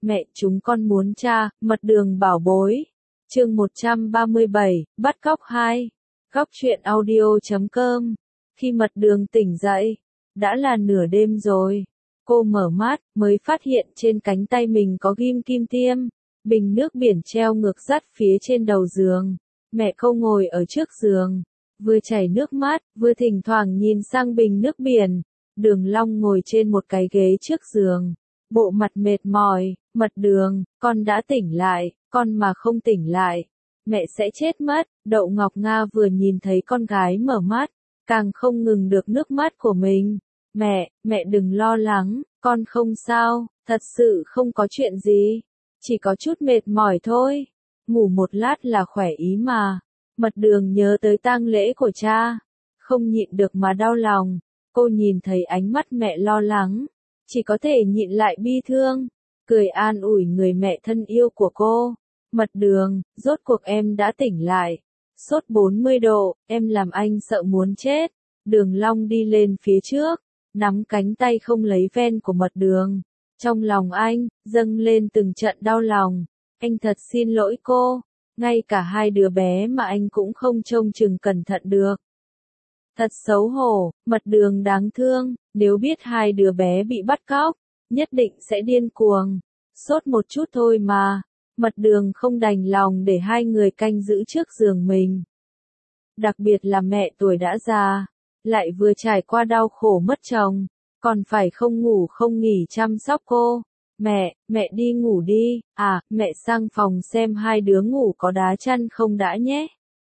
Mẹ chúng con muốn cha, mật đường bảo bối. Chương 137, bắt cóc 2. Góc truyện audio.com. Khi mật đường tỉnh dậy, đã là nửa đêm rồi. Cô mở mắt, mới phát hiện trên cánh tay mình có ghim kim tiêm. Bình nước biển treo ngược dắt phía trên đầu giường. Mẹ cô ngồi ở trước giường, vừa chảy nước mắt, vừa thỉnh thoảng nhìn sang bình nước biển. Đường Long ngồi trên một cái ghế trước giường, bộ mặt mệt mỏi. Mật đường, con đã tỉnh lại, con mà không tỉnh lại, mẹ sẽ chết mất. Đậu Ngọc Nga vừa nhìn thấy con gái mở mắt, càng không ngừng được nước mắt của mình. Mẹ đừng lo lắng, con không sao, thật sự không có chuyện gì, chỉ có chút mệt mỏi thôi, ngủ một lát là khỏe ý mà. Mật đường nhớ tới tang lễ của cha, không nhịn được mà đau lòng. Cô nhìn thấy ánh mắt mẹ lo lắng, chỉ có thể nhịn lại bi thương, cười an ủi người mẹ thân yêu của cô. Mật đường, rốt cuộc em đã tỉnh lại. Sốt 40 độ, em làm anh sợ muốn chết. Đường Long đi lên phía trước, nắm cánh tay không lấy ven của mật đường. Trong lòng anh, dâng lên từng trận đau lòng. Anh thật xin lỗi cô, ngay cả hai đứa bé mà anh cũng không trông chừng cẩn thận được. Thật xấu hổ, mật đường đáng thương, nếu biết hai đứa bé bị bắt cóc, nhất định sẽ điên cuồng. Sốt một chút thôi mà. Mật đường không đành lòng để hai người canh giữ trước giường mình. Đặc biệt là mẹ tuổi đã già, lại vừa trải qua đau khổ mất chồng, còn phải không ngủ không nghỉ chăm sóc cô. Mẹ đi ngủ đi, mẹ sang phòng xem hai đứa ngủ có đá chăn không đã nhé.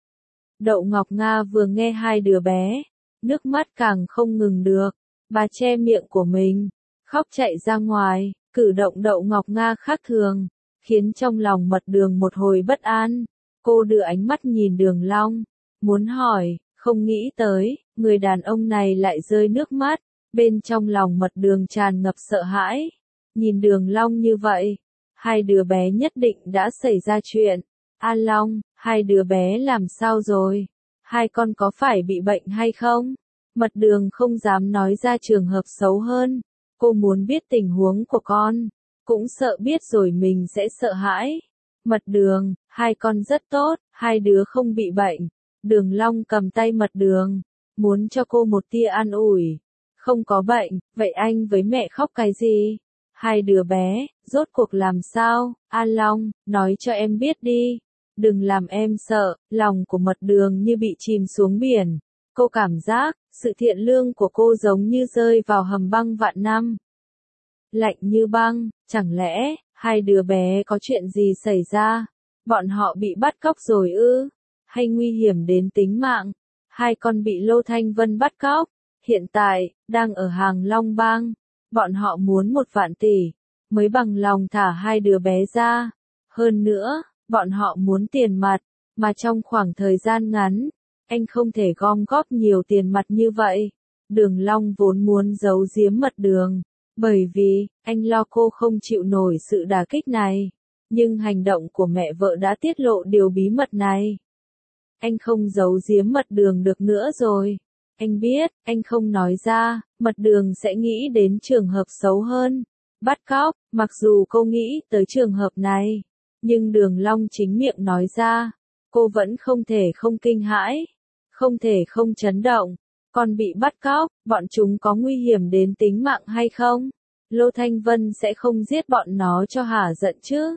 Đậu Ngọc Nga vừa nghe hai đứa bé, nước mắt càng không ngừng được, bà che miệng của mình, khóc chạy ra ngoài. Cử động Đậu Ngọc Nga khác thường, khiến trong lòng mật đường một hồi bất an. Cô đưa ánh mắt nhìn Đường Long, muốn hỏi, không nghĩ tới, người đàn ông này lại rơi nước mắt. Bên trong lòng mật đường tràn ngập sợ hãi. Nhìn Đường Long như vậy, hai đứa bé nhất định đã xảy ra chuyện. An Long, hai đứa bé làm sao rồi? Hai con có phải bị bệnh hay không? Mật đường không dám nói ra trường hợp xấu hơn. Cô muốn biết tình huống của con, cũng sợ biết rồi mình sẽ sợ hãi. Mật đường, hai con rất tốt, hai đứa không bị bệnh. Đường Long cầm tay mật đường, muốn cho cô một tia an ủi. Không có bệnh, vậy anh với mẹ khóc cái gì? Hai đứa bé, rốt cuộc làm sao? An Long, nói cho em biết đi. Đừng làm em sợ. Lòng của mật đường như bị chìm xuống biển. Cô cảm giác, sự thiện lương của cô giống như rơi vào hầm băng vạn năm. Lạnh như băng, chẳng lẽ, hai đứa bé có chuyện gì xảy ra? Bọn họ bị bắt cóc rồi ư? Hay nguy hiểm đến tính mạng? Hai con bị Lô Thanh Vân bắt cóc, hiện tại, đang ở Hàng Long Bang. Bọn họ muốn 1 vạn tỷ, mới bằng lòng thả hai đứa bé ra. Hơn nữa, bọn họ muốn tiền mặt, mà trong khoảng thời gian ngắn, anh không thể gom góp nhiều tiền mặt như vậy. Đường Long vốn muốn giấu giếm mật đường, bởi vì, anh lo cô không chịu nổi sự đả kích này. Nhưng hành động của mẹ vợ đã tiết lộ điều bí mật này. Anh không giấu giếm mật đường được nữa rồi. Anh biết, anh không nói ra, mật đường sẽ nghĩ đến trường hợp xấu hơn. Bắt cóc, mặc dù cô nghĩ tới trường hợp này, nhưng Đường Long chính miệng nói ra, cô vẫn không thể không kinh hãi, không thể không chấn động. Con bị bắt cóc, bọn chúng có nguy hiểm đến tính mạng hay không? Lô Thanh Vân sẽ không giết bọn nó cho hả giận chứ?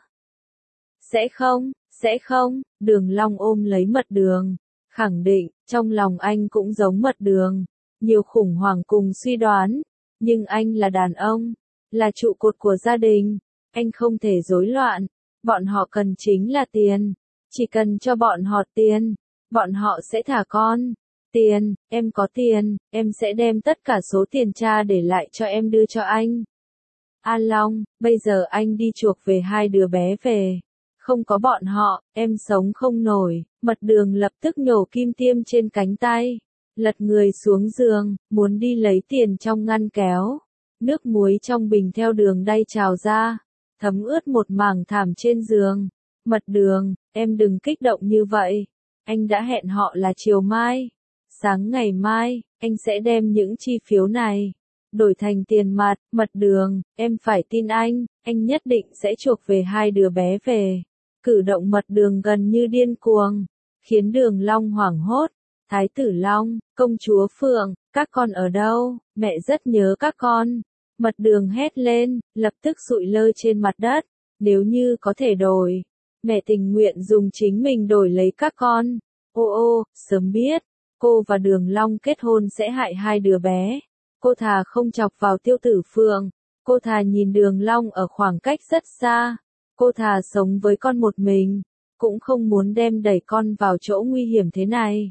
Sẽ không, Đường Long ôm lấy mật đường, khẳng định, trong lòng anh cũng giống mật đường, nhiều khủng hoảng cùng suy đoán, nhưng anh là đàn ông, là trụ cột của gia đình, anh không thể rối loạn, bọn họ cần chính là tiền, chỉ cần cho bọn họ tiền, bọn họ sẽ thả con. Tiền, em có tiền, em sẽ đem tất cả số tiền cha để lại cho em đưa cho anh. An Long, bây giờ anh đi chuộc về hai đứa bé về. Không có bọn họ, em sống không nổi. Mật đường lập tức nhổ kim tiêm trên cánh tay, lật người xuống giường, muốn đi lấy tiền trong ngăn kéo. Nước muối trong bình theo đường đay trào ra, thấm ướt một mảng thảm trên giường. Mật đường, em đừng kích động như vậy. Anh đã hẹn họ là chiều mai. Sáng ngày mai, anh sẽ đem những chi phiếu này đổi thành tiền mặt. Mật Đường, em phải tin anh nhất định sẽ chuộc về hai đứa bé về. Cử động Mật Đường gần như điên cuồng, khiến Đường Long hoảng hốt. Thái tử Long, công chúa Phượng, các con ở đâu? Mẹ rất nhớ các con. Mật Đường hét lên, lập tức sụi lơ trên mặt đất. Nếu như có thể đổi, mẹ tình nguyện dùng chính mình đổi lấy các con. Ô, sớm biết, cô và Đường Long kết hôn sẽ hại hai đứa bé. Cô thà không chọc vào Tiêu Tử Phượng. Cô thà nhìn Đường Long ở khoảng cách rất xa. Cô thà sống với con một mình, cũng không muốn đem đẩy con vào chỗ nguy hiểm thế này.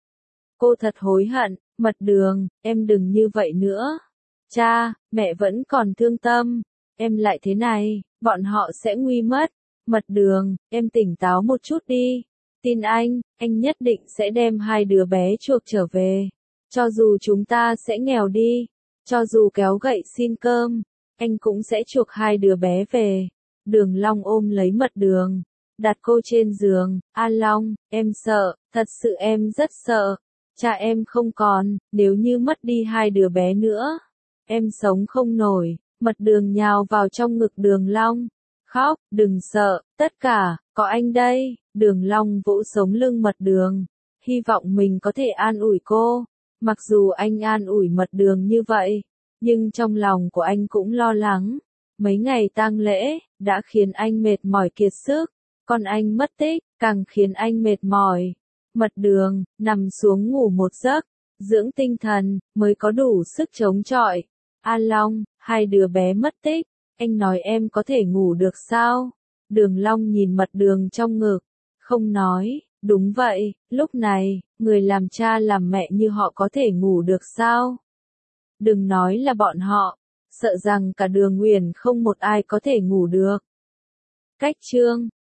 Cô thật hối hận. Mật Đường, em đừng như vậy nữa. Cha, mẹ vẫn còn thương Tâm. Em lại thế này, bọn họ sẽ nguy mất. Mật Đường, em tỉnh táo một chút đi. Tin anh nhất định sẽ đem hai đứa bé chuộc trở về. Cho dù chúng ta sẽ nghèo đi, cho dù kéo gậy xin cơm, anh cũng sẽ chuộc hai đứa bé về. Đường Long ôm lấy Mật Đường, đặt cô trên giường. A Long, em sợ, thật sự em rất sợ. Cha em không còn, nếu như mất đi hai đứa bé nữa, em sống không nổi. Mật Đường nhào vào trong ngực Đường Long, khóc. Đừng sợ, tất cả, có anh đây. Đường Long vỗ sống lưng Mật Đường, hy vọng mình có thể an ủi cô. Mặc dù anh an ủi Mật Đường như vậy, nhưng trong lòng của anh cũng lo lắng. Mấy ngày tang lễ đã khiến anh mệt mỏi kiệt sức, còn anh mất tích càng khiến anh mệt mỏi. Mật Đường nằm xuống ngủ một giấc, dưỡng tinh thần mới có đủ sức chống chọi. A Long, hai đứa bé mất tích, anh nói em có thể ngủ được sao? Đường Long nhìn Mật Đường trong ngực, không nói. Đúng vậy, lúc này, người làm cha làm mẹ như họ có thể ngủ được sao? Đừng nói là bọn họ, sợ rằng cả Đường Uyển không một ai có thể ngủ được. Cách chương